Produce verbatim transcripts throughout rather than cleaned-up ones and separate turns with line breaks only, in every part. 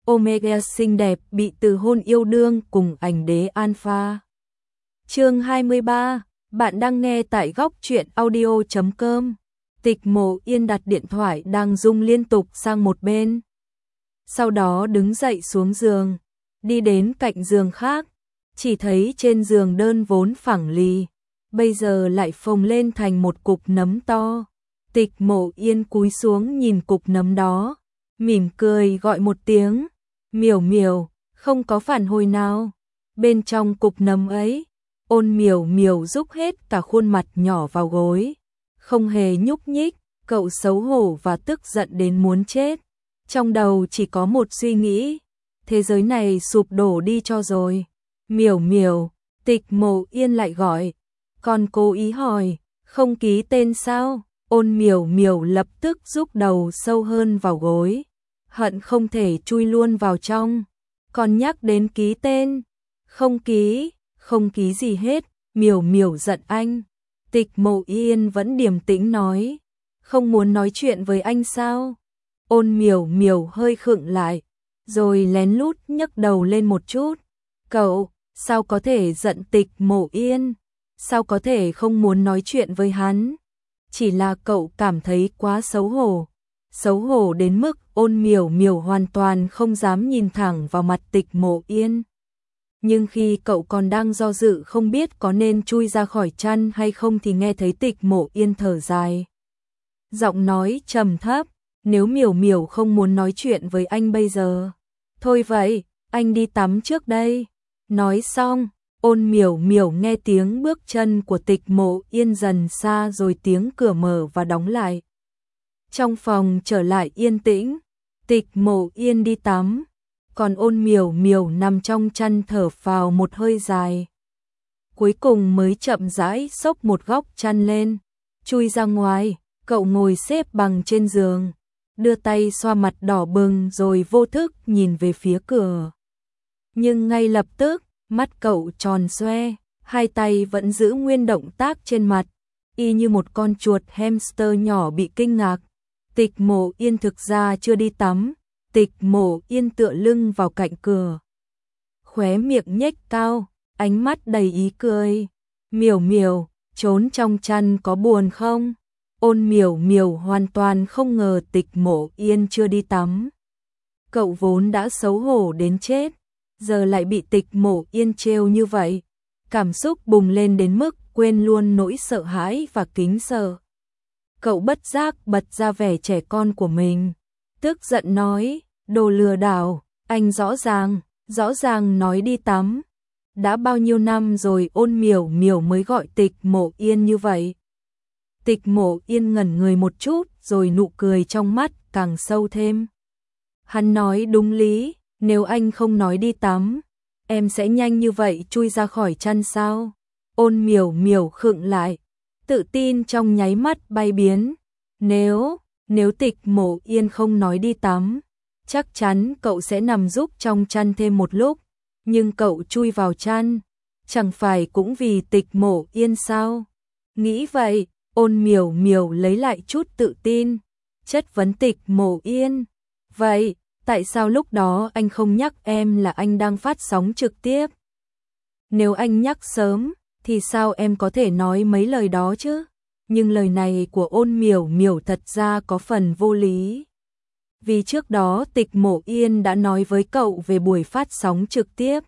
Omega xinh đẹp bị từ hôn yêu đương cùng ảnh đế Alpha. Chương hai mươi ba, bạn đang nghe tại góc truyện audio chấm com. Tịch Mộ Yên đặt điện thoại đang rung liên tục sang một bên. Sau đó đứng dậy xuống giường, đi đến cạnh giường khác, chỉ thấy trên giường đơn vốn phẳng lì, bây giờ lại phồng lên thành một cục nấm to. Tịch Mộ Yên cúi xuống nhìn cục nấm đó, mỉm cười gọi một tiếng, miểu miểu, không có phản hồi nào. Bên trong cục nấm ấy, Ôn miểu miểu rúc hết cả khuôn mặt nhỏ vào gối, không hề nhúc nhích, cậu xấu hổ và tức giận đến muốn chết. Trong đầu chỉ có một suy nghĩ, thế giới này sụp đổ đi cho rồi. Miểu miểu, Tịch Mộ Yên lại gọi, còn cố ý hỏi, không ký tên sao? Ôn miểu miểu lập tức rúc đầu sâu hơn vào gối, hận không thể chui luôn vào trong. Còn nhắc đến ký tên, không ký, không ký gì hết. Miểu miểu giận anh. Tịch Mộ Yên vẫn điềm tĩnh nói, không muốn nói chuyện với anh sao? Ôn miểu miểu hơi khựng lại, rồi lén lút nhấc đầu lên một chút. Cậu, sao có thể giận Tịch Mộ Yên? Sao có thể không muốn nói chuyện với hắn? Chỉ là cậu cảm thấy quá xấu hổ. Xấu hổ đến mức Ôn miểu miểu hoàn toàn không dám nhìn thẳng vào mặt Tịch Mộ Yên. Nhưng khi cậu còn đang do dự không biết có nên chui ra khỏi chăn hay không thì nghe thấy Tịch Mộ Yên thở dài. Giọng nói trầm thấp, nếu miểu miểu không muốn nói chuyện với anh bây giờ, thôi vậy, anh đi tắm trước đây. Nói xong, Ôn miểu miểu nghe tiếng bước chân của Tịch Mộ Yên dần xa rồi tiếng cửa mở và đóng lại. Trong phòng trở lại yên tĩnh, Tịch Mộ Yên đi tắm, còn Ôn miểu miểu nằm trong chăn thở phào một hơi dài. Cuối cùng mới chậm rãi xốc một góc chăn lên, chui ra ngoài. Cậu ngồi xếp bằng trên giường, đưa tay xoa mặt đỏ bừng rồi vô thức nhìn về phía cửa. Nhưng ngay lập tức, mắt cậu tròn xoe, hai tay vẫn giữ nguyên động tác trên mặt, y như một con chuột hamster nhỏ bị kinh ngạc. Tịch Mộ Yên thực ra chưa đi tắm. Tịch Mộ Yên tựa lưng vào cạnh cửa, khóe miệng nhếch cao, ánh mắt đầy ý cười. Miểu miểu, trốn trong chăn có buồn không? Ôn miểu miểu hoàn toàn không ngờ Tịch Mộ Yên chưa đi tắm. Cậu vốn đã xấu hổ đến chết, giờ lại bị Tịch Mộ Yên trêu như vậy. Cảm xúc bùng lên đến mức quên luôn nỗi sợ hãi và kính sợ. Cậu bất giác bật ra vẻ trẻ con của mình, tức giận nói, đồ lừa đảo, anh rõ ràng, rõ ràng nói đi tắm. Đã bao nhiêu năm rồi Ôn miểu miểu mới gọi Tịch Mộ Yên như vậy. Tịch Mộ Yên ngẩn người một chút rồi nụ cười trong mắt càng sâu thêm. Hắn nói đúng lý, nếu anh không nói đi tắm, em sẽ nhanh như vậy chui ra khỏi chăn sao? Ôn miểu miểu khựng lại, tự tin trong nháy mắt bay biến. Nếu, nếu Tịch Mộ Yên không nói đi tắm, chắc chắn cậu sẽ nằm giúp trong chăn thêm một lúc. Nhưng cậu chui vào chăn, chẳng phải cũng vì Tịch Mộ Yên sao? Nghĩ vậy, Ôn miểu miểu lấy lại chút tự tin, chất vấn Tịch Mộ Yên. Vậy, tại sao lúc đó anh không nhắc em là anh đang phát sóng trực tiếp? Nếu anh nhắc sớm, thì sao em có thể nói mấy lời đó chứ? Nhưng lời này của Ôn miểu miểu thật ra có phần vô lý. Vì trước đó Tịch Mộ Yên đã nói với cậu về buổi phát sóng trực tiếp.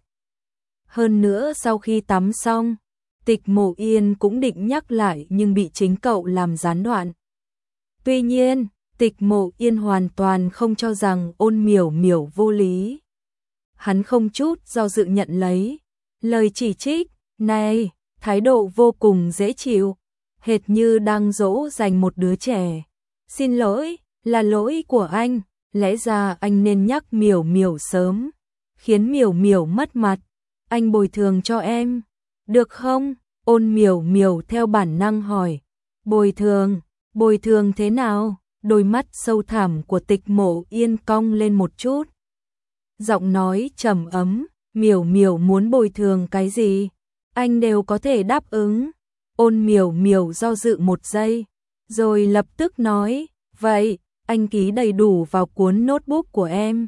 Hơn nữa sau khi tắm xong, Tịch Mộ Yên cũng định nhắc lại nhưng bị chính cậu làm gián đoạn. Tuy nhiên, Tịch Mộ Yên hoàn toàn không cho rằng Ôn miểu miểu vô lý. Hắn không chút do dự nhận lấy lời chỉ trích này, thái độ vô cùng dễ chịu, hệt như đang dỗ dành một đứa trẻ. Xin lỗi, là lỗi của anh, lẽ ra anh nên nhắc miểu miểu sớm, khiến miểu miểu mất mặt, anh bồi thường cho em, được không? Ôn miểu miểu theo bản năng hỏi, bồi thường, bồi thường thế nào? Đôi mắt sâu thẳm của Tịch Mộ Yên cong lên một chút. Giọng nói trầm ấm, miểu miểu muốn bồi thường cái gì, anh đều có thể đáp ứng. Ôn miểu miểu do dự một giây, rồi lập tức nói, vậy, anh ký đầy đủ vào cuốn notebook của em.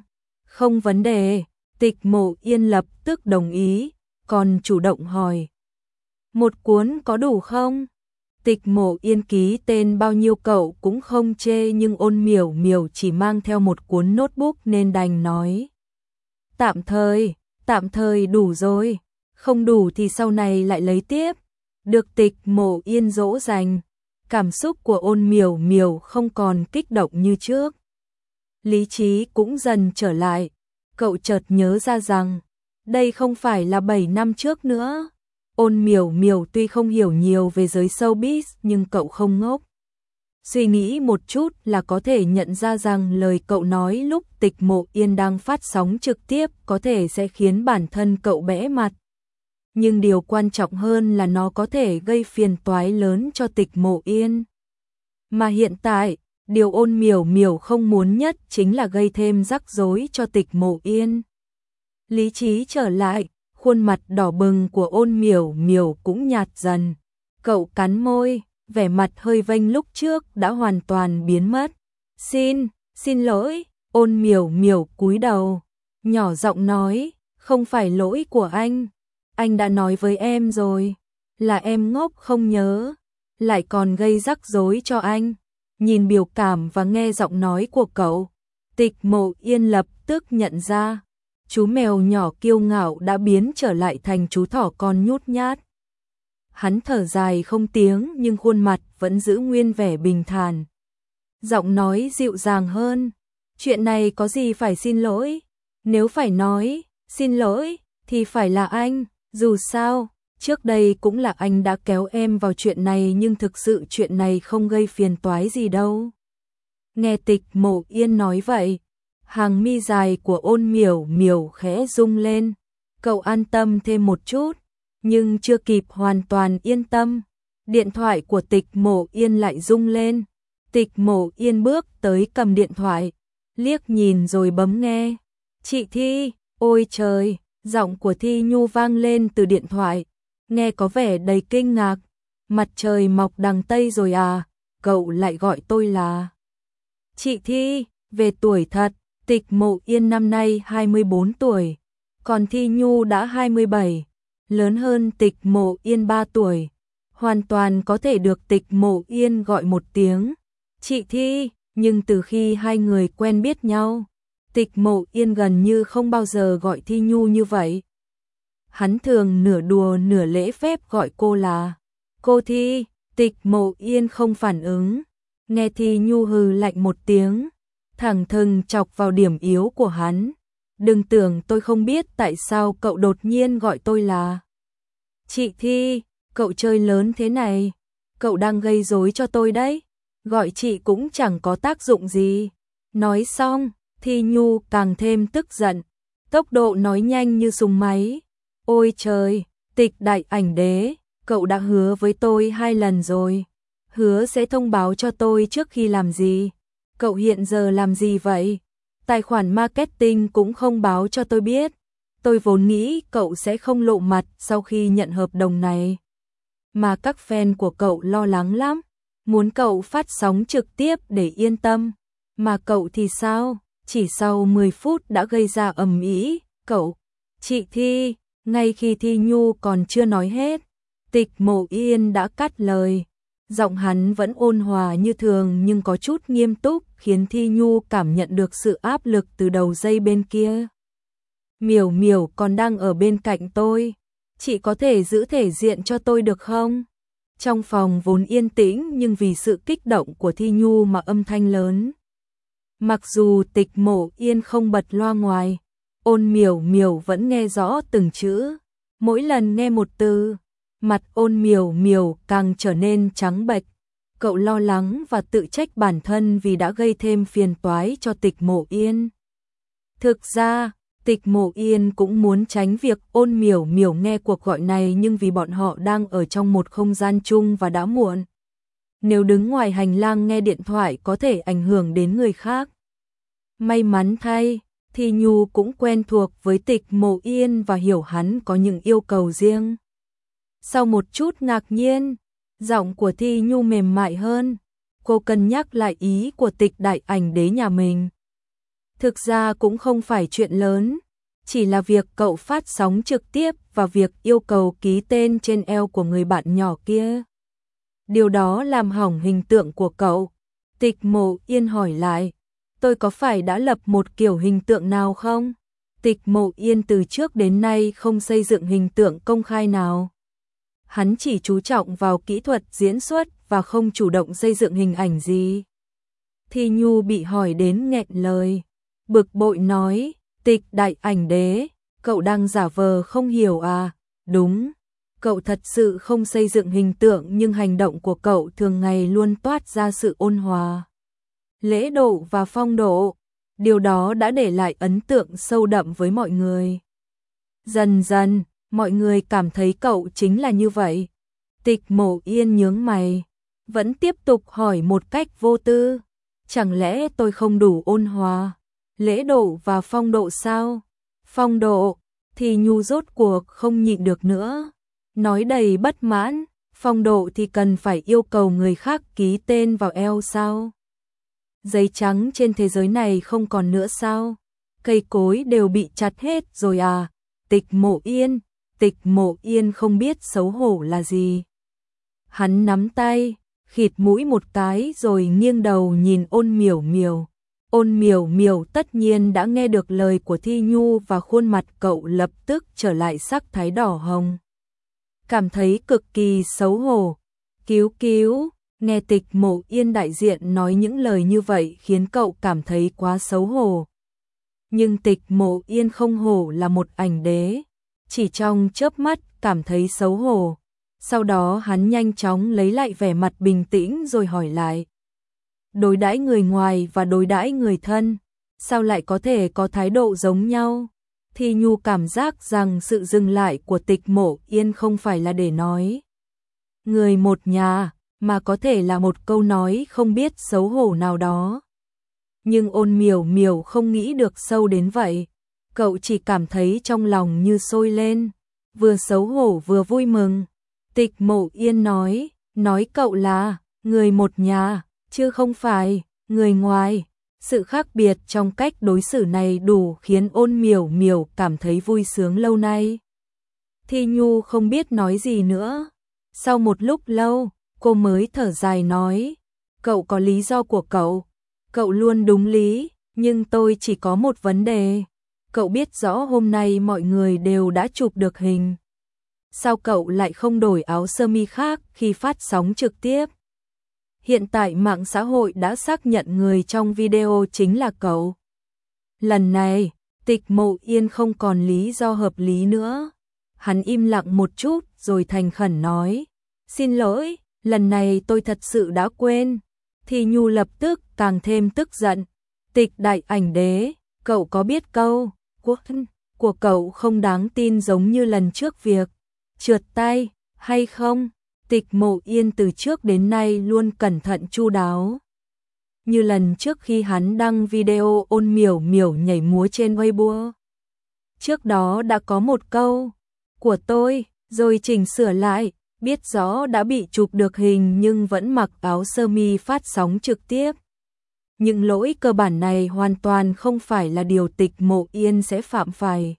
Không vấn đề, Tịch Mộ Yên lập tức đồng ý, còn chủ động hỏi. Một cuốn có đủ không? Tịch Mộ Yên ký tên bao nhiêu cậu cũng không chê, nhưng Ôn Miểu Miểu chỉ mang theo một cuốn notebook nên đành nói. Tạm thời, tạm thời đủ rồi, không đủ thì sau này lại lấy tiếp. Được Tịch Mộ Yên dỗ dành, cảm xúc của Ôn Miểu Miểu không còn kích động như trước. Lý trí cũng dần trở lại, cậu chợt nhớ ra rằng, đây không phải là bảy năm trước nữa. Ôn Miểu Miểu tuy không hiểu nhiều về giới showbiz nhưng cậu không ngốc. Suy nghĩ một chút là có thể nhận ra rằng lời cậu nói lúc Tịch Mộ Yên đang phát sóng trực tiếp có thể sẽ khiến bản thân cậu bẽ mặt. Nhưng điều quan trọng hơn là nó có thể gây phiền toái lớn cho Tịch Mộ Yên. Mà hiện tại, điều Ôn Miểu Miểu không muốn nhất chính là gây thêm rắc rối cho Tịch Mộ Yên. Lý trí trở lại, khuôn mặt đỏ bừng của Ôn Miểu Miểu cũng nhạt dần. Cậu cắn môi, vẻ mặt hơi vênh lúc trước đã hoàn toàn biến mất. Xin, xin lỗi, Ôn Miểu Miểu cúi đầu, nhỏ giọng nói, không phải lỗi của anh. Anh đã nói với em rồi, là em ngốc không nhớ, lại còn gây rắc rối cho anh. Nhìn biểu cảm và nghe giọng nói của cậu, Tịch Mộ Yên lập tức nhận ra, chú mèo nhỏ kiêu ngạo đã biến trở lại thành chú thỏ con nhút nhát. Hắn thở dài không tiếng nhưng khuôn mặt vẫn giữ nguyên vẻ bình thản. Giọng nói dịu dàng hơn, chuyện này có gì phải xin lỗi, nếu phải nói, xin lỗi, thì phải là anh, dù sao, trước đây cũng là anh đã kéo em vào chuyện này nhưng thực sự chuyện này không gây phiền toái gì đâu. Nghe Tịch Mộ Yên nói vậy, hàng mi dài của Ôn Miểu Miểu khẽ rung lên, cậu an tâm thêm một chút, nhưng chưa kịp hoàn toàn yên tâm, điện thoại của Tịch Mộ Yên lại rung lên. Tịch Mộ Yên bước tới cầm điện thoại, liếc nhìn rồi bấm nghe. Chị Thi, ôi trời, giọng của Thi Nhu vang lên từ điện thoại, nghe có vẻ đầy kinh ngạc. Mặt trời mọc đằng Tây rồi à, cậu lại gọi tôi là chị Thi. Về tuổi thật, Tịch Mộ Yên năm nay hai mươi bốn tuổi, còn Thi Nhu đã hai mươi bảy, lớn hơn Tịch Mộ Yên ba tuổi, hoàn toàn có thể được Tịch Mộ Yên gọi một tiếng chị Thi, nhưng từ khi hai người quen biết nhau, Tịch Mộ Yên gần như không bao giờ gọi Thi Nhu như vậy. Hắn thường nửa đùa nửa lễ phép gọi cô là cô Thi. Tịch Mộ Yên không phản ứng, nghe Thi Nhu hừ lạnh một tiếng, thẳng thừng chọc vào điểm yếu của hắn. Đừng tưởng tôi không biết tại sao cậu đột nhiên gọi tôi là chị Thi, cậu chơi lớn thế này, cậu đang gây rối cho tôi đấy, gọi chị cũng chẳng có tác dụng gì. Nói xong, Thi Nhu càng thêm tức giận, tốc độ nói nhanh như súng máy. Ôi trời, Tịch đại ảnh đế, cậu đã hứa với tôi hai lần rồi, hứa sẽ thông báo cho tôi trước khi làm gì. Cậu hiện giờ làm gì vậy? Tài khoản marketing cũng không báo cho tôi biết. Tôi vốn nghĩ cậu sẽ không lộ mặt sau khi nhận hợp đồng này. Mà các fan của cậu lo lắng lắm, muốn cậu phát sóng trực tiếp để yên tâm. Mà cậu thì sao? Chỉ sau mười phút đã gây ra ầm ĩ. Cậu, chị Thi, ngay khi Thi Nhu còn chưa nói hết, Tịch Mộ Yên đã cắt lời. Giọng hắn vẫn ôn hòa như thường nhưng có chút nghiêm túc, khiến Thi Nhu cảm nhận được sự áp lực từ đầu dây bên kia. Miểu Miểu còn đang ở bên cạnh tôi, chị có thể giữ thể diện cho tôi được không? Trong phòng vốn yên tĩnh nhưng vì sự kích động của Thi Nhu mà âm thanh lớn. Mặc dù Tịch Mộ Yên không bật loa ngoài, Ôn Miểu Miểu vẫn nghe rõ từng chữ. Mỗi lần nghe một từ, mặt Ôn Miểu Miểu càng trở nên trắng bệch. Cậu lo lắng và tự trách bản thân vì đã gây thêm phiền toái cho Tịch Mộ Yên. Thực ra, Tịch Mộ Yên cũng muốn tránh việc Ôn Miểu Miểu nghe cuộc gọi này, nhưng vì bọn họ đang ở trong một không gian chung và đã muộn. Nếu đứng ngoài hành lang nghe điện thoại có thể ảnh hưởng đến người khác. May mắn thay, Thi Nhu cũng quen thuộc với Tịch Mộ Yên và hiểu hắn có những yêu cầu riêng. Sau một chút ngạc nhiên, giọng của Thi Nhu mềm mại hơn. Cô cân nhắc lại ý của Tịch đại ảnh đế nhà mình. Thực ra cũng không phải chuyện lớn, chỉ là việc cậu phát sóng trực tiếp và việc yêu cầu ký tên trên eo của người bạn nhỏ kia. Điều đó làm hỏng hình tượng của cậu. Tịch Mộ Yên hỏi lại, tôi có phải đã lập một kiểu hình tượng nào không? Tịch Mộ Yên từ trước đến nay không xây dựng hình tượng công khai nào. Hắn chỉ chú trọng vào kỹ thuật diễn xuất và không chủ động xây dựng hình ảnh gì. Thi Nhu bị hỏi đến nghẹn lời, bực bội nói, Tịch đại ảnh đế, cậu đang giả vờ không hiểu à? Đúng, cậu thật sự không xây dựng hình tượng nhưng hành động của cậu thường ngày luôn toát ra sự ôn hòa, lễ độ và phong độ. Điều đó đã để lại ấn tượng sâu đậm với mọi người. Dần dần, mọi người cảm thấy cậu chính là như vậy. Tịch Mộ Yên nhướng mày, vẫn tiếp tục hỏi một cách vô tư. Chẳng lẽ tôi không đủ ôn hòa, lễ độ và phong độ sao? Phong độ, thì Nhu rốt cuộc không nhịn được nữa. Nói đầy bất mãn, phong độ thì cần phải yêu cầu người khác ký tên vào eo sao? Giấy trắng trên thế giới này không còn nữa sao? Cây cối đều bị chặt hết rồi à? Tịch Mộ Yên, Tịch Mộ Yên không biết xấu hổ là gì. Hắn nắm tay, khịt mũi một cái rồi nghiêng đầu nhìn Ôn Miểu Miểu. Ôn Miểu Miểu tất nhiên đã nghe được lời của Thi Nhu và khuôn mặt cậu lập tức trở lại sắc thái đỏ hồng. Cảm thấy cực kỳ xấu hổ. Cứu cứu, nghe Tịch Mộ Yên đại diện nói những lời như vậy khiến cậu cảm thấy quá xấu hổ. Nhưng Tịch Mộ Yên không hổ là một ảnh đế, chỉ trong chớp mắt cảm thấy xấu hổ. Sau đó hắn nhanh chóng lấy lại vẻ mặt bình tĩnh rồi hỏi lại. Đối đãi người ngoài và đối đãi người thân, sao lại có thể có thái độ giống nhau? Thi Nhu cảm giác rằng sự dừng lại của Tịch Mộ Yên không phải là để nói người một nhà, mà có thể là một câu nói không biết xấu hổ nào đó. Nhưng Ôn Miểu Miểu không nghĩ được sâu đến vậy. Cậu chỉ cảm thấy trong lòng như sôi lên, vừa xấu hổ vừa vui mừng. Tịch Mộ Yên nói, nói cậu là người một nhà, chứ không phải người ngoài. Sự khác biệt trong cách đối xử này đủ khiến Ôn Miểu Miểu cảm thấy vui sướng lâu nay. Thi Nhu không biết nói gì nữa. Sau một lúc lâu, cô mới thở dài nói, cậu có lý do của cậu, cậu luôn đúng lý, nhưng tôi chỉ có một vấn đề. Cậu biết rõ hôm nay mọi người đều đã chụp được hình. Sao cậu lại không đổi áo sơ mi khác khi phát sóng trực tiếp? Hiện tại mạng xã hội đã xác nhận người trong video chính là cậu. Lần này, Tịch Mộ Yên không còn lý do hợp lý nữa. Hắn im lặng một chút rồi thành khẩn nói, xin lỗi, lần này tôi thật sự đã quên. Thì Nhu lập tức càng thêm tức giận. Tịch đại ảnh đế, cậu có biết câu quốc của cậu không đáng tin giống như lần trước việc trượt tay hay không? Tịch Mộ Yên từ trước đến nay luôn cẩn thận chu đáo. Như lần trước khi hắn đăng video Ôn Miểu Miểu nhảy múa trên Weibo. Trước đó đã có một câu của tôi, rồi chỉnh sửa lại, biết rõ đã bị chụp được hình nhưng vẫn mặc áo sơ mi phát sóng trực tiếp. Những lỗi cơ bản này hoàn toàn không phải là điều Tịch Mộ Yên sẽ phạm phải.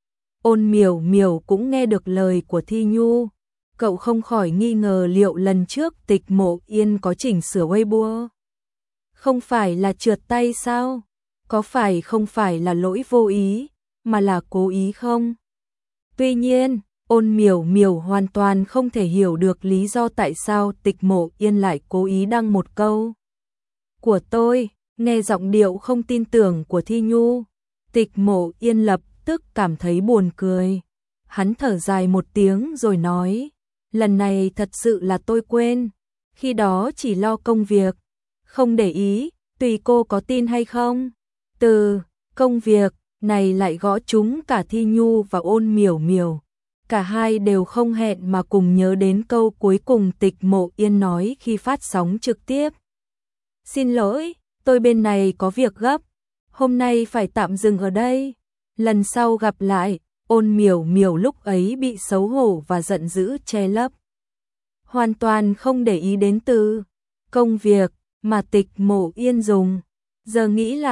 Ôn Miểu Miểu cũng nghe được lời của Thi Nhu. Cậu không khỏi nghi ngờ liệu lần trước Tịch Mộ Yên có chỉnh sửa Weibo. Không phải là trượt tay sao? Có phải không phải là lỗi vô ý, mà là cố ý không? Tuy nhiên, Ôn Miểu Miểu hoàn toàn không thể hiểu được lý do tại sao Tịch Mộ Yên lại cố ý đăng một câu của tôi. Nghe giọng điệu không tin tưởng của Thi Nhu, Tịch Mộ Yên lập tức cảm thấy buồn cười. Hắn thở dài một tiếng rồi nói, lần này thật sự là tôi quên, khi đó chỉ lo công việc, không để ý, tùy cô có tin hay không. Từ công việc này lại gõ trúng cả Thi Nhu và Ôn Miểu Miểu. Cả hai đều không hẹn mà cùng nhớ đến câu cuối cùng Tịch Mộ Yên nói khi phát sóng trực tiếp. Xin lỗi, tôi bên này có việc gấp, hôm nay phải tạm dừng ở đây, lần sau gặp lại. Ôn Miểu Miểu lúc ấy bị xấu hổ và giận dữ che lấp, hoàn toàn không để ý đến từ công việc mà Tịch Mộ Yên dùng. Giờ nghĩ lại,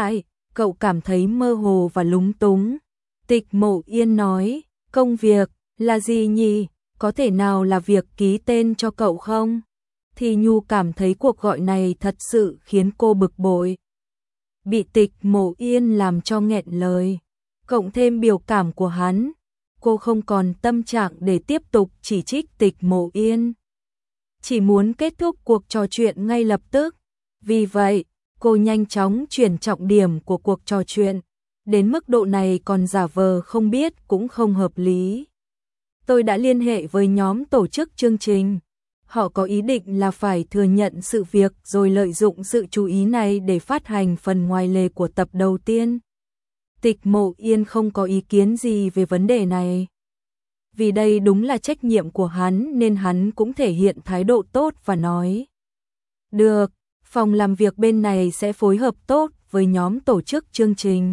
cậu cảm thấy mơ hồ và lúng túng. Tịch Mộ Yên nói, công việc, là gì nhỉ? Có thể nào là việc ký tên cho cậu không? Thì Nhu cảm thấy cuộc gọi này thật sự khiến cô bực bội. Bị Tịch Mộ Yên làm cho nghẹn lời, cộng thêm biểu cảm của hắn, cô không còn tâm trạng để tiếp tục chỉ trích Tịch Mộ Yên. Chỉ muốn kết thúc cuộc trò chuyện ngay lập tức. Vì vậy, cô nhanh chóng chuyển trọng điểm của cuộc trò chuyện. Đến mức độ này còn giả vờ không biết cũng không hợp lý. Tôi đã liên hệ với nhóm tổ chức chương trình. Họ có ý định là phải thừa nhận sự việc rồi lợi dụng sự chú ý này để phát hành phần ngoài lề của tập đầu tiên. Tịch Mộ Yên không có ý kiến gì về vấn đề này. Vì đây đúng là trách nhiệm của hắn nên hắn cũng thể hiện thái độ tốt và nói. Được, phòng làm việc bên này sẽ phối hợp tốt với nhóm tổ chức chương trình.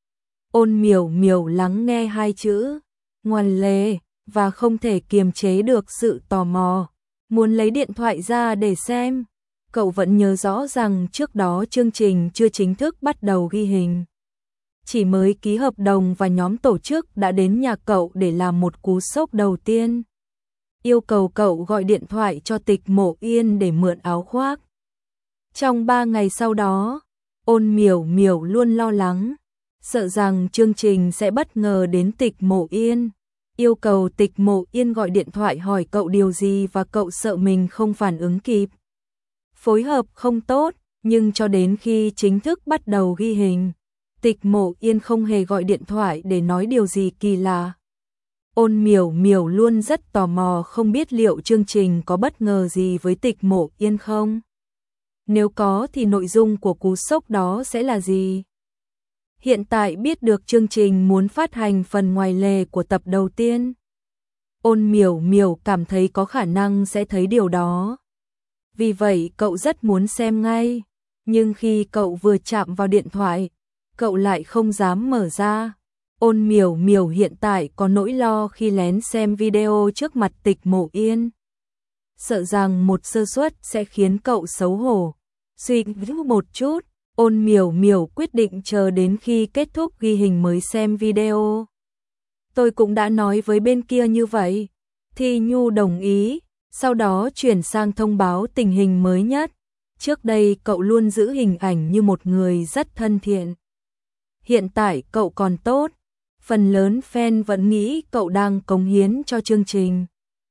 Ôn Miểu Miểu lắng nghe hai chữ ngoan lề và không thể kiềm chế được sự tò mò, muốn lấy điện thoại ra để xem. Cậu vẫn nhớ rõ rằng trước đó chương trình chưa chính thức bắt đầu ghi hình. Chỉ mới ký hợp đồng và nhóm tổ chức đã đến nhà cậu để làm một cú sốc đầu tiên. Yêu cầu cậu gọi điện thoại cho Tịch Mộ Yên để mượn áo khoác. Trong ba ngày sau đó, Ôn Miểu Miểu luôn lo lắng, sợ rằng chương trình sẽ bất ngờ đến Tịch Mộ Yên. Yêu cầu Tịch Mộ Yên gọi điện thoại hỏi cậu điều gì và cậu sợ mình không phản ứng kịp. Phối hợp không tốt, nhưng cho đến khi chính thức bắt đầu ghi hình, Tịch Mộ Yên không hề gọi điện thoại để nói điều gì kỳ lạ. Ôn Miểu Miểu luôn rất tò mò không biết liệu chương trình có bất ngờ gì với Tịch Mộ Yên không? Nếu có thì nội dung của cú sốc đó sẽ là gì? Hiện tại biết được chương trình muốn phát hành phần ngoài lề của tập đầu tiên. Ôn Miểu Miểu cảm thấy có khả năng sẽ thấy điều đó. Vì vậy cậu rất muốn xem ngay. Nhưng khi cậu vừa chạm vào điện thoại, cậu lại không dám mở ra. Ôn Miểu Miểu hiện tại có nỗi lo khi lén xem video trước mặt Tịch Mộ Yên. Sợ rằng một sơ suất sẽ khiến cậu xấu hổ. Suy nghĩ một chút, Ôn Miểu Miểu quyết định chờ đến khi kết thúc ghi hình mới xem video. Tôi cũng đã nói với bên kia như vậy. Thì Nhu đồng ý, sau đó chuyển sang thông báo tình hình mới nhất. Trước đây cậu luôn giữ hình ảnh như một người rất thân thiện. Hiện tại cậu còn tốt, phần lớn fan vẫn nghĩ cậu đang cống hiến cho chương trình.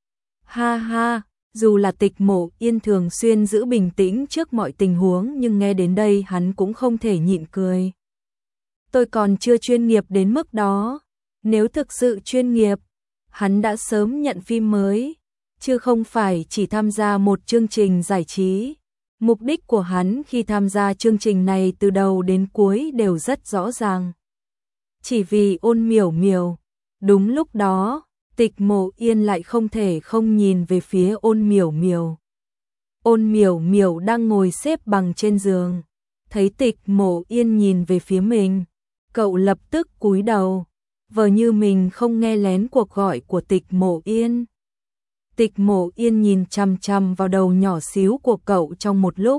Ha ha, dù là Tịch Mộ Yên thường xuyên giữ bình tĩnh trước mọi tình huống nhưng nghe đến đây hắn cũng không thể nhịn cười. Tôi còn chưa chuyên nghiệp đến mức đó, nếu thực sự chuyên nghiệp, hắn đã sớm nhận phim mới, chứ không phải chỉ tham gia một chương trình giải trí. Mục đích của hắn khi tham gia chương trình này từ đầu đến cuối đều rất rõ ràng. Chỉ vì Ôn Miểu Miểu. Đúng lúc đó, Tịch Mộ Yên lại không thể không nhìn về phía Ôn Miểu Miểu. Ôn Miểu Miểu đang ngồi xếp bằng trên giường, thấy Tịch Mộ Yên nhìn về phía mình, cậu lập tức cúi đầu, vờ như mình không nghe lén cuộc gọi của Tịch Mộ Yên. Tịch Mộ Yên nhìn chằm chằm vào đầu nhỏ xíu của cậu trong một lúc,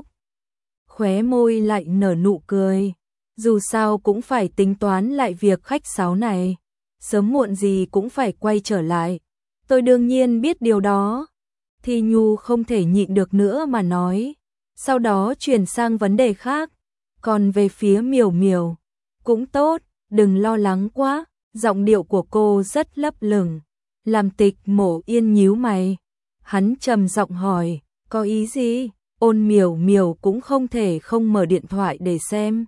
khóe môi lại nở nụ cười. Dù sao cũng phải tính toán lại việc khách sáo này, sớm muộn gì cũng phải quay trở lại. Tôi đương nhiên biết điều đó. Thì Nhu không thể nhịn được nữa mà nói, sau đó chuyển sang vấn đề khác. Còn về phía Miểu Miểu, cũng tốt, đừng lo lắng quá. Giọng điệu của cô rất lấp lửng, làm Tịch Mộ Yên nhíu mày. Hắn trầm giọng hỏi, có ý gì? Ôn Miểu Miểu cũng không thể không mở điện thoại để xem.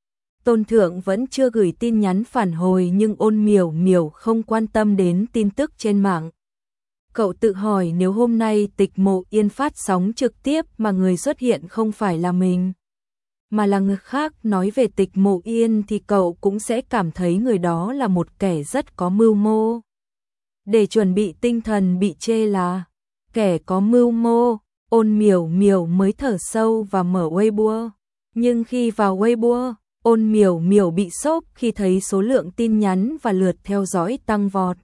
Tôn Thượng vẫn chưa gửi tin nhắn phản hồi nhưng Ôn Miểu Miểu không quan tâm đến tin tức trên mạng. Cậu tự hỏi nếu hôm nay Tịch Mộ Yên phát sóng trực tiếp mà người xuất hiện không phải là mình, mà là người khác nói về Tịch Mộ Yên thì cậu cũng sẽ cảm thấy người đó là một kẻ rất có mưu mô. Để chuẩn bị tinh thần bị chê là kẻ có mưu mô, Ôn Miểu Miểu mới thở sâu và mở Weibo. Nhưng khi vào Weibo, Ôn Miểu Miểu bị sốc khi thấy số lượng tin nhắn và lượt theo dõi tăng vọt.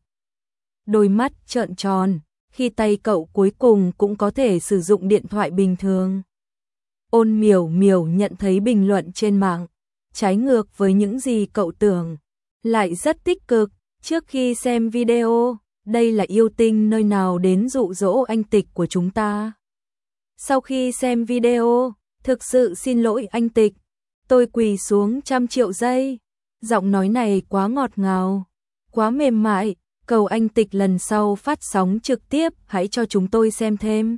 Đôi mắt trợn tròn, khi tay cậu cuối cùng cũng có thể sử dụng điện thoại bình thường. Ôn Miểu Miểu nhận thấy bình luận trên mạng, trái ngược với những gì cậu tưởng, lại rất tích cực. Trước khi xem video, đây là yêu tinh nơi nào đến dụ dỗ anh Tịch của chúng ta. Sau khi xem video, thực sự xin lỗi anh Tịch, tôi quỳ xuống trăm triệu giây. Giọng nói này quá ngọt ngào, quá mềm mại, cầu anh Tịch lần sau phát sóng trực tiếp hãy cho chúng tôi xem thêm.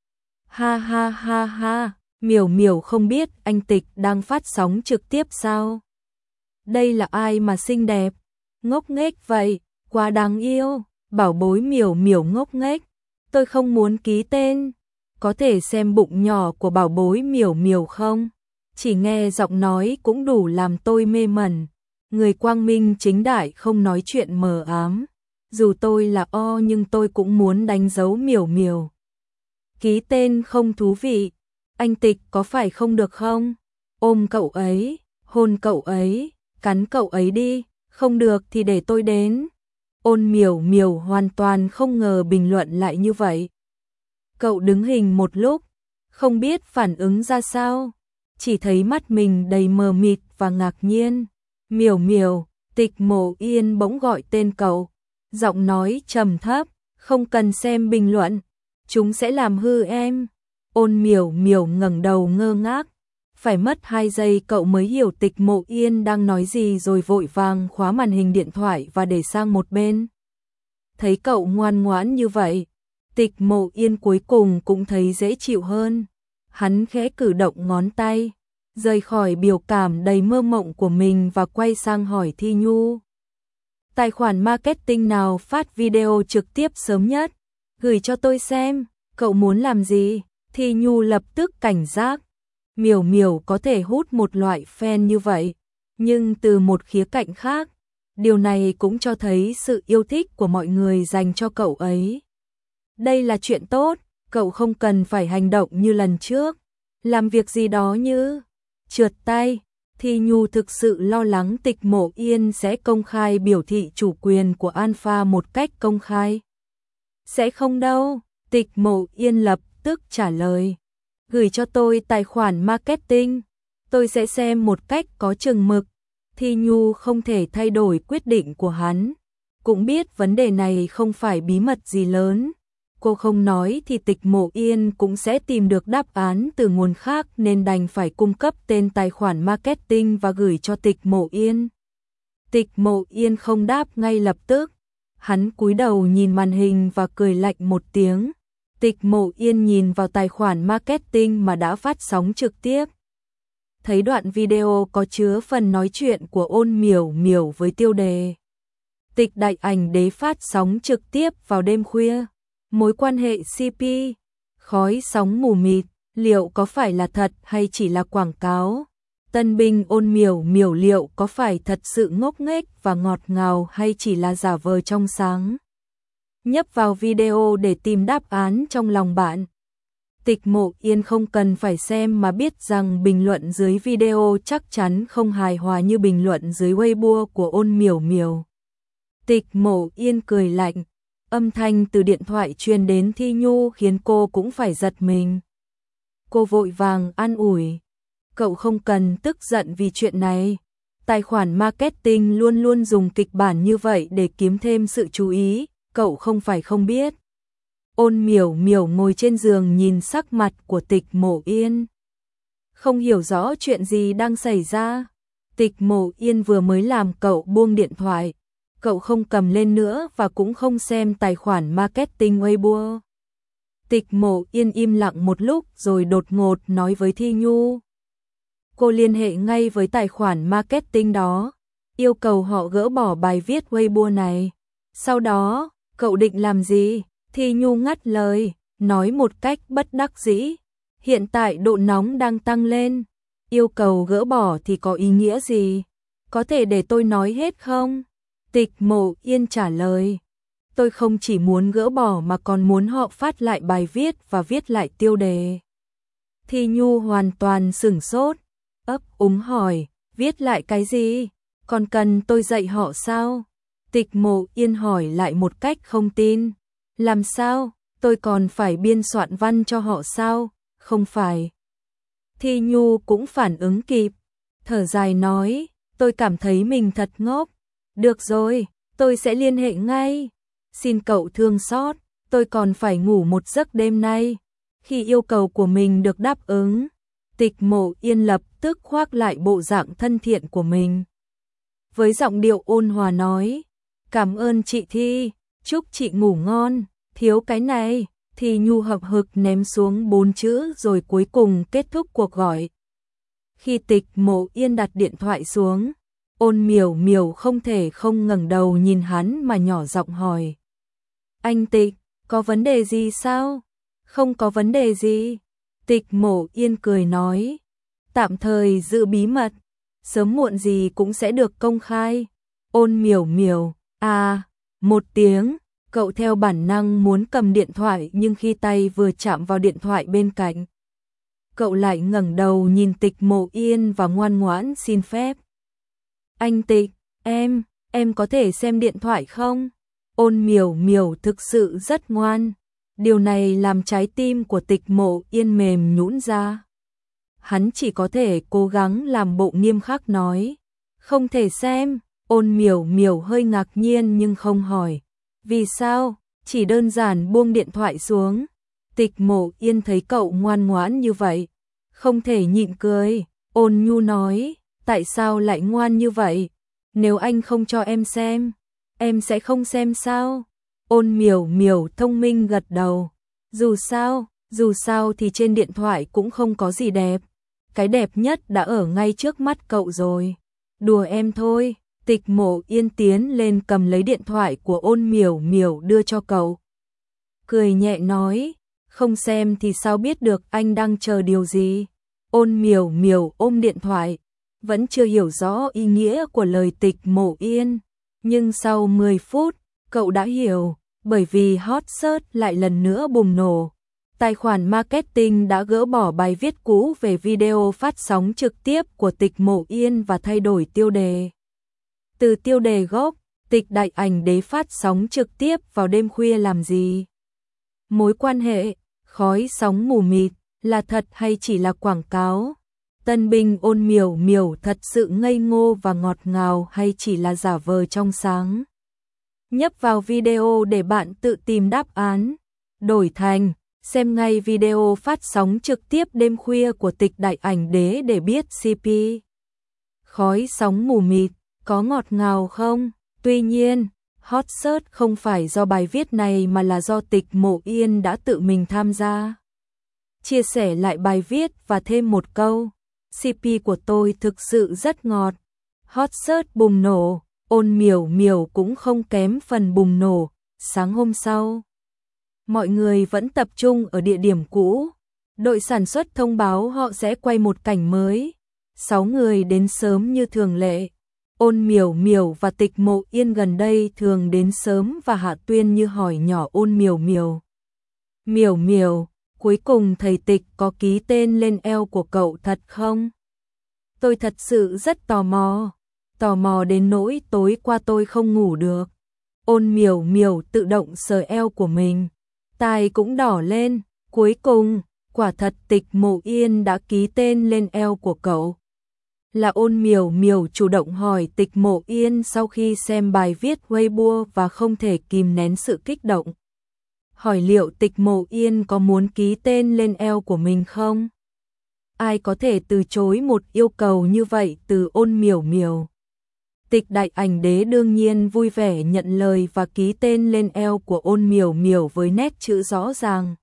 Ha ha ha ha, Miểu Miểu không biết anh Tịch đang phát sóng trực tiếp sao? Đây là ai mà xinh đẹp, ngốc nghếch vậy, quá đáng yêu, bảo bối Miểu Miểu ngốc nghếch, tôi không muốn ký tên. Có thể xem bụng nhỏ của bảo bối Miểu Miểu không? Chỉ nghe giọng nói cũng đủ làm tôi mê mẩn. Người quang minh chính đại không nói chuyện mờ ám. Dù tôi là O nhưng tôi cũng muốn đánh dấu Miểu Miểu. Ký tên không thú vị. Anh Tịch có phải không được không? Ôm cậu ấy, hôn cậu ấy, cắn cậu ấy đi. Không được thì để tôi đến. Ôn Miểu Miểu hoàn toàn không ngờ bình luận lại như vậy. Cậu đứng hình một lúc, không biết phản ứng ra sao, chỉ thấy mắt mình đầy mờ mịt và ngạc nhiên. Miểu Miểu, Tịch Mộ Yên bỗng gọi tên cậu, giọng nói trầm thấp, không cần xem bình luận, chúng sẽ làm hư em. Ôn Miểu Miểu ngẩng đầu ngơ ngác, phải mất hai giây cậu mới hiểu Tịch Mộ Yên đang nói gì rồi vội vàng khóa màn hình điện thoại và để sang một bên. Thấy cậu ngoan ngoãn như vậy, Tịch Mộ Yên cuối cùng cũng thấy dễ chịu hơn. Hắn khẽ cử động ngón tay, rời khỏi biểu cảm đầy mơ mộng của mình và quay sang hỏi Thi Nhu. Tài khoản marketing nào phát video trực tiếp sớm nhất? Gửi cho tôi xem, cậu muốn làm gì? Thi Nhu lập tức cảnh giác. Miểu Miểu có thể hút một loại fan như vậy, nhưng từ một khía cạnh khác, điều này cũng cho thấy sự yêu thích của mọi người dành cho cậu ấy. Đây là chuyện tốt, cậu không cần phải hành động như lần trước, làm việc gì đó như trượt tay. Thi Nhu thực sự lo lắng Tịch Mộ Yên sẽ công khai biểu thị chủ quyền của Alpha một cách công khai. Sẽ không đâu, Tịch Mộ Yên lập tức trả lời. Gửi cho tôi tài khoản marketing, tôi sẽ xem một cách có chừng mực. Thi Nhu không thể thay đổi quyết định của hắn, cũng biết vấn đề này không phải bí mật gì lớn. Cô không nói thì Tịch Mộ Yên cũng sẽ tìm được đáp án từ nguồn khác nên đành phải cung cấp tên tài khoản marketing và gửi cho Tịch Mộ Yên. Tịch Mộ Yên không đáp ngay lập tức, hắn cúi đầu nhìn màn hình và cười lạnh một tiếng. Tịch Mộ Yên nhìn vào tài khoản marketing mà đã phát sóng trực tiếp. Thấy đoạn video có chứa phần nói chuyện của Ôn Miểu Miểu với tiêu đề Tịch Đại Ảnh Đế phát sóng trực tiếp vào đêm khuya. Mối quan hệ xê pê, khói sóng mù mịt, liệu có phải là thật hay chỉ là quảng cáo? Tân binh Ôn Miểu Miểu liệu có phải thật sự ngốc nghếch và ngọt ngào hay chỉ là giả vờ trong sáng? Nhấp vào video để tìm đáp án trong lòng bạn. Tịch Mộ Yên không cần phải xem mà biết rằng bình luận dưới video chắc chắn không hài hòa như bình luận dưới Weibo của Ôn Miểu Miểu. Tịch Mộ Yên cười lạnh, âm thanh từ điện thoại truyền đến Thi Nhu khiến cô cũng phải giật mình. Cô vội vàng an ủi, cậu không cần tức giận vì chuyện này. Tài khoản marketing luôn luôn dùng kịch bản như vậy để kiếm thêm sự chú ý, cậu không phải không biết. Ôn Miểu Miểu ngồi trên giường nhìn sắc mặt của Tịch Mộ Yên, không hiểu rõ chuyện gì đang xảy ra. Tịch Mộ Yên vừa mới làm cậu buông điện thoại, cậu không cầm lên nữa và cũng không xem tài khoản marketing Weibo. Tịch Mộ Yên im lặng một lúc rồi đột ngột nói với Thi Nhu. Cô liên hệ ngay với tài khoản marketing đó, yêu cầu họ gỡ bỏ bài viết Weibo này. Sau đó, cậu định làm gì? Thi Nhu ngắt lời, nói một cách bất đắc dĩ. Hiện tại độ nóng đang tăng lên, yêu cầu gỡ bỏ thì có ý nghĩa gì? Có thể để tôi nói hết không? Tịch Mộ Yên trả lời, tôi không chỉ muốn gỡ bỏ mà còn muốn họ phát lại bài viết và viết lại tiêu đề. Thi Nhu hoàn toàn sửng sốt, ấp úng hỏi, viết lại cái gì? Còn cần tôi dạy họ sao? Tịch Mộ Yên hỏi lại một cách không tin, làm sao? Tôi còn phải biên soạn văn cho họ sao? Không phải. Thi Nhu cũng phản ứng kịp, thở dài nói, tôi cảm thấy mình thật ngốc. Được rồi, tôi sẽ liên hệ ngay. Xin cậu thương xót, tôi còn phải ngủ một giấc đêm nay. Khi yêu cầu của mình được đáp ứng, Tịch Mộ Yên lập tức khoác lại bộ dạng thân thiện của mình. Với giọng điệu ôn hòa nói, cảm ơn chị Thi, chúc chị ngủ ngon, thiếu cái này, thì nhu hậm hực ném xuống bốn chữ rồi cuối cùng kết thúc cuộc gọi. Khi Tịch Mộ Yên đặt điện thoại xuống, Ôn Miểu Miểu không thể không ngẩng đầu nhìn hắn mà nhỏ giọng hỏi. Anh Tịch, có vấn đề gì sao? Không có vấn đề gì. Tịch Mộ Yên cười nói, tạm thời giữ bí mật, sớm muộn gì cũng sẽ được công khai. Ôn Miểu Miểu, à, một tiếng, cậu theo bản năng muốn cầm điện thoại nhưng khi tay vừa chạm vào điện thoại bên cạnh, cậu lại ngẩng đầu nhìn Tịch Mộ Yên và ngoan ngoãn xin phép. Anh Tịch, em, em có thể xem điện thoại không? Ôn Miểu Miểu thực sự rất ngoan. Điều này làm trái tim của Tịch Mộ Yên mềm nhũn ra. Hắn chỉ có thể cố gắng làm bộ nghiêm khắc nói. Không thể xem. Ôn Miểu Miểu hơi ngạc nhiên nhưng không hỏi. Vì sao? Chỉ đơn giản buông điện thoại xuống. Tịch Mộ Yên thấy cậu ngoan ngoãn như vậy, không thể nhịn cười. Ôn nhu nói, tại sao lại ngoan như vậy? Nếu anh không cho em xem, em sẽ không xem sao? Ôn Miểu Miểu thông minh gật đầu. Dù sao, dù sao thì trên điện thoại cũng không có gì đẹp. Cái đẹp nhất đã ở ngay trước mắt cậu rồi. Đùa em thôi. Tịch Mộ Yên tiến lên cầm lấy điện thoại của Ôn Miểu Miểu đưa cho cậu. Cười nhẹ nói, không xem thì sao biết được anh đang chờ điều gì. Ôn Miểu Miểu ôm điện thoại, vẫn chưa hiểu rõ ý nghĩa của lời Tịch Mộ Yên. Nhưng sau mười phút, cậu đã hiểu, bởi vì hot search lại lần nữa bùng nổ. Tài khoản marketing đã gỡ bỏ bài viết cũ về video phát sóng trực tiếp của Tịch Mộ Yên và thay đổi tiêu đề. Từ tiêu đề gốc, Tịch Đại Ảnh Đế phát sóng trực tiếp vào đêm khuya làm gì? Mối quan hệ, khói sóng mù mịt, là thật hay chỉ là quảng cáo? Tân binh Ôn Miểu Miểu thật sự ngây ngô và ngọt ngào hay chỉ là giả vờ trong sáng? Nhấp vào video để bạn tự tìm đáp án. Đổi thành, xem ngay video phát sóng trực tiếp đêm khuya của Tịch Đại Ảnh Đế để biết xê pê. Khói sóng mù mịt, có ngọt ngào không? Tuy nhiên, hot search không phải do bài viết này mà là do Tịch Mộ Yên đã tự mình tham gia. Chia sẻ lại bài viết và thêm một câu, xê pê của tôi thực sự rất ngọt. Hot search bùng nổ, Ôn Miểu Miểu cũng không kém phần bùng nổ. Sáng hôm sau, mọi người vẫn tập trung ở địa điểm cũ. Đội sản xuất thông báo họ sẽ quay một cảnh mới. Sáu người đến sớm như thường lệ. Ôn Miểu Miểu và Tịch Mộ Yên gần đây thường đến sớm và Hạ Tuyên như hỏi nhỏ Ôn Miểu Miểu. Miểu Miểu, cuối cùng thầy Tịch có ký tên lên eo của cậu thật không? Tôi thật sự rất tò mò. Tò mò đến nỗi tối qua tôi không ngủ được. Ôn Miểu Miểu tự động sờ eo của mình. Tai cũng đỏ lên. Cuối cùng, quả thật Tịch Mộ Yên đã ký tên lên eo của cậu. Là Ôn Miểu Miểu chủ động hỏi Tịch Mộ Yên sau khi xem bài viết Weibo và không thể kìm nén sự kích động. Hỏi liệu Tịch Mộ Yên có muốn ký tên lên eo của mình không? Ai có thể từ chối một yêu cầu như vậy từ Ôn Miểu Miểu? Tịch Đại Ảnh Đế đương nhiên vui vẻ nhận lời và ký tên lên eo của Ôn Miểu Miểu với nét chữ rõ ràng.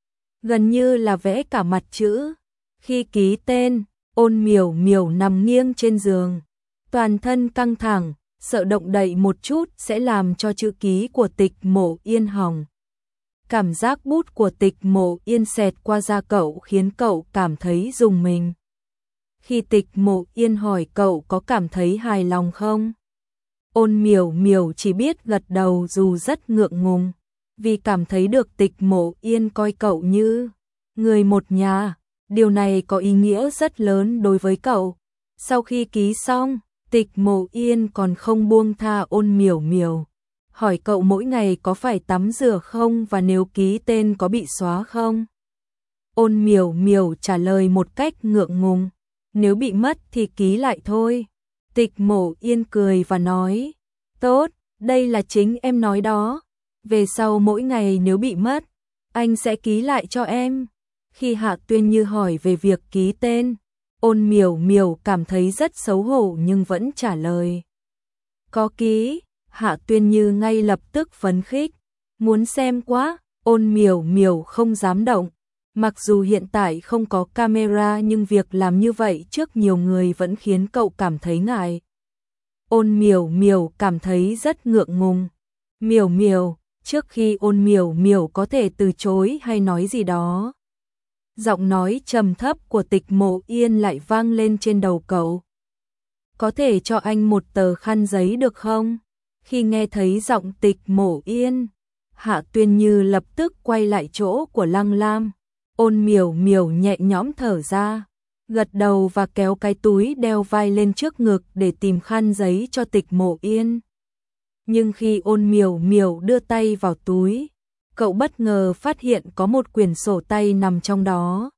Gần như là vẽ cả mặt chữ. Khi ký tên, Ôn Miểu Miểu nằm nghiêng trên giường. Toàn thân căng thẳng, sợ động đậy một chút sẽ làm cho chữ ký của Tịch Mộ Yên hỏng. Cảm giác bút của Tịch Mộ Yên xẹt qua da cậu khiến cậu cảm thấy rùng mình. Khi Tịch Mộ Yên hỏi cậu có cảm thấy hài lòng không? Ôn Miểu Miểu chỉ biết gật đầu dù rất ngượng ngùng, vì cảm thấy được Tịch Mộ Yên coi cậu như người một nhà. Điều này có ý nghĩa rất lớn đối với cậu. Sau khi ký xong, Tịch Mộ Yên còn không buông tha Ôn Miểu Miểu. Hỏi cậu mỗi ngày có phải tắm rửa không và nếu ký tên có bị xóa không? Ôn Miểu Miểu trả lời một cách ngượng ngùng. nếu bị mất thì ký lại thôi. Tịch Mộ Yên cười và nói, tốt, đây là chính em nói đó. Về sau mỗi ngày nếu bị mất, anh sẽ ký lại cho em. Khi Hạ Tuyên Như hỏi về việc ký tên, Ôn Miểu Miểu cảm thấy rất xấu hổ nhưng vẫn trả lời. Có ký. Hạ Tuyên Như ngay lập tức phấn khích. Muốn xem quá. Ôn Miểu Miểu không dám động. Mặc dù hiện tại không có camera nhưng việc làm như vậy trước nhiều người vẫn khiến cậu cảm thấy ngại. Ôn Miểu Miểu cảm thấy rất ngượng ngùng. Miểu Miểu, trước khi Ôn Miểu Miểu có thể từ chối hay nói gì đó, giọng nói trầm thấp của Tịch Mộ Yên lại vang lên trên đầu cậu. Có thể cho anh một tờ khăn giấy được không? Khi nghe thấy giọng Tịch Mộ Yên, Hạ Tuyên Như lập tức quay lại chỗ của Lăng Lam. Ôn Miểu Miểu nhẹ nhõm thở ra, gật đầu và kéo cái túi đeo vai lên trước ngực để tìm khăn giấy cho Tịch Mộ Yên. Nhưng khi Ôn Miểu Miểu đưa tay vào túi, cậu bất ngờ phát hiện có một quyển sổ tay nằm trong đó.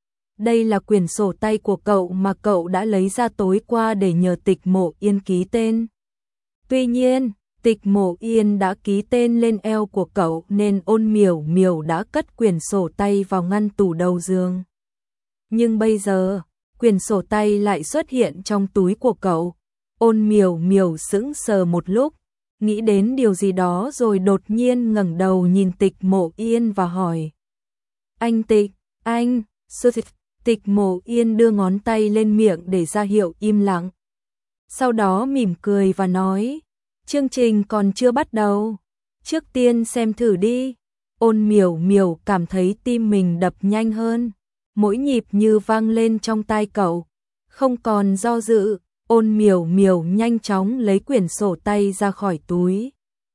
Đây là quyển sổ tay của cậu mà cậu đã lấy ra tối qua để nhờ Tịch Mộ Yên ký tên. Tuy nhiên, Tịch Mộ Yên đã ký tên lên eo của cậu nên Ôn Miểu Miểu đã cất quyển sổ tay vào ngăn tủ đầu giường. Nhưng bây giờ, quyển sổ tay lại xuất hiện trong túi của cậu. Ôn Miểu Miểu sững sờ một lúc, nghĩ đến điều gì đó rồi đột nhiên ngẩng đầu nhìn Tịch Mộ Yên và hỏi. Anh Tịch, anh, sư thịt. Tịch Mộ Yên đưa ngón tay lên miệng để ra hiệu im lặng. Sau đó mỉm cười và nói, chương trình còn chưa bắt đầu. Trước tiên xem thử đi. Ôn Miểu Miểu cảm thấy tim mình đập nhanh hơn. Mỗi nhịp như vang lên trong tai cậu. Không còn do dự, Ôn Miểu Miểu nhanh chóng lấy quyển sổ tay ra khỏi túi.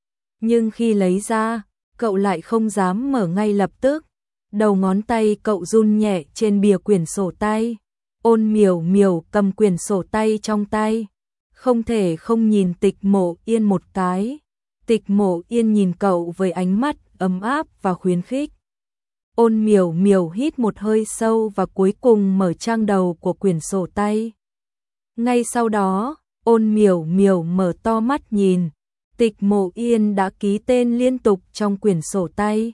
Nhưng khi lấy ra, cậu lại không dám mở ngay lập tức. Đầu ngón tay cậu run nhẹ trên bìa quyển sổ tay. Ôn Miểu Miểu cầm quyển sổ tay trong tay, không thể không nhìn Tịch Mộ Yên một cái. Tịch Mộ Yên nhìn cậu với ánh mắt ấm áp và khuyến khích. Ôn Miểu Miểu hít một hơi sâu và cuối cùng mở trang đầu của quyển sổ tay. Ngay sau đó, Ôn Miểu Miểu mở to mắt nhìn. Tịch Mộ Yên đã ký tên liên tục trong quyển sổ tay.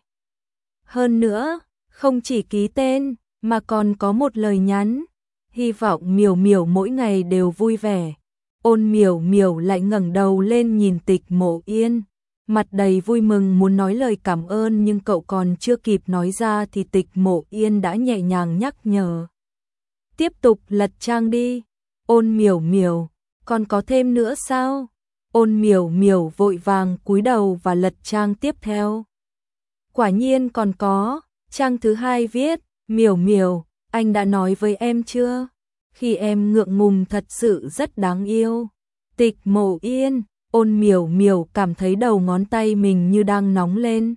Hơn nữa, không chỉ ký tên, mà còn có một lời nhắn. Hy vọng Miểu Miểu mỗi ngày đều vui vẻ. Ôn Miểu Miểu lại ngẩng đầu lên nhìn Tịch Mộ Yên, mặt đầy vui mừng muốn nói lời cảm ơn nhưng cậu còn chưa kịp nói ra thì Tịch Mộ Yên đã nhẹ nhàng nhắc nhở. Tiếp tục lật trang đi. Ôn Miểu Miểu, còn có thêm nữa sao? Ôn Miểu Miểu vội vàng cúi đầu và lật trang tiếp theo. Quả nhiên còn có, trang thứ hai viết, Miểu Miểu, anh đã nói với em chưa? Khi em ngượng ngùng thật sự rất đáng yêu. Tịch Mộ Yên, Ôn Miểu Miểu cảm thấy đầu ngón tay mình như đang nóng lên.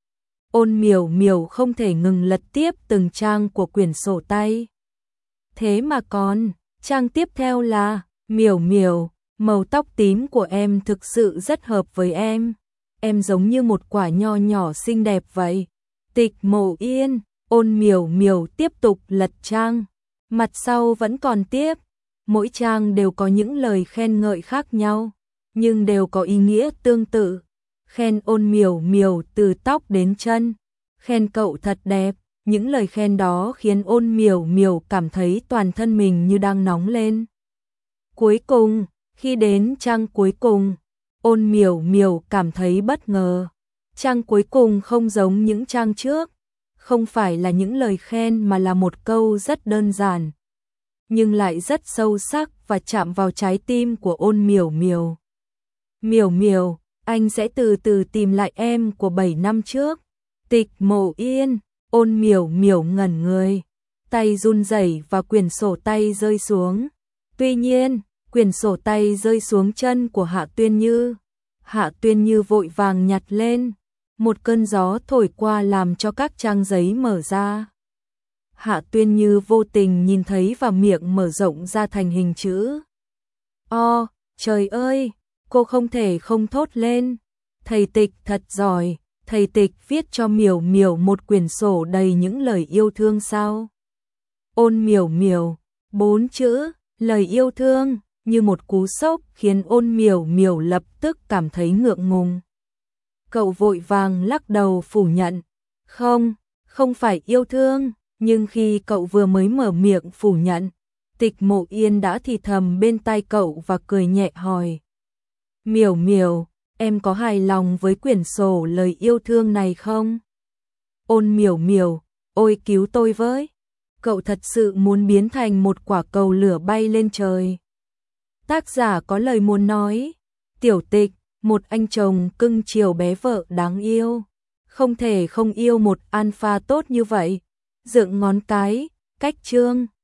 Ôn Miểu Miểu không thể ngừng lật tiếp từng trang của quyển sổ tay. Thế mà còn, trang tiếp theo là, Miểu Miểu, màu tóc tím của em thực sự rất hợp với em. Em giống như một quả nho nhỏ xinh đẹp vậy. Tịch Mộ Yên, Ôn Miểu Miểu tiếp tục lật trang. Mặt sau vẫn còn tiếp. Mỗi trang đều có những lời khen ngợi khác nhau, nhưng đều có ý nghĩa tương tự. Khen Ôn Miểu Miểu từ tóc đến chân. Khen cậu thật đẹp. Những lời khen đó khiến Ôn Miểu Miểu cảm thấy toàn thân mình như đang nóng lên. Cuối cùng, khi đến trang cuối cùng, Ôn Miểu Miểu cảm thấy bất ngờ. Trang cuối cùng không giống những trang trước, không phải là những lời khen mà là một câu rất đơn giản, nhưng lại rất sâu sắc và chạm vào trái tim của Ôn Miểu Miểu. Miểu Miểu, anh sẽ từ từ tìm lại em của bảy năm trước. Tịch Mộ Yên, Ôn Miểu Miểu ngẩn người, tay run rẩy và quyển sổ tay rơi xuống. Tuy nhiên, quyển sổ tay rơi xuống chân của Hạ Tuyên Như. Hạ Tuyên Như vội vàng nhặt lên. Một cơn gió thổi qua làm cho các trang giấy mở ra. Hạ Tuyên Như vô tình nhìn thấy và miệng mở rộng ra thành hình chữ O. Trời ơi, cô không thể không thốt lên. Thầy Tịch thật giỏi, thầy Tịch viết cho Miểu Miểu một quyển sổ đầy những lời yêu thương sao? Ôn Miểu Miểu, Bốn chữ, lời yêu thương, như một cú sốc khiến Ôn Miểu Miểu lập tức cảm thấy ngượng ngùng. Cậu vội vàng lắc đầu phủ nhận. Không, không phải yêu thương, nhưng khi cậu vừa mới mở miệng phủ nhận, Tịch Mộ Yên đã thì thầm bên tai cậu và cười nhẹ hỏi. Miểu Miểu, em có hài lòng với quyển sổ lời yêu thương này không? Ôn Miểu Miểu, ôi cứu tôi với. Cậu thật sự muốn biến thành một quả cầu lửa bay lên trời. Tác giả có lời muốn nói. Tiểu Tịch, một anh chồng cưng chiều bé vợ đáng yêu. Không thể không yêu một alpha tốt như vậy. Dựng ngón cái, cách chương.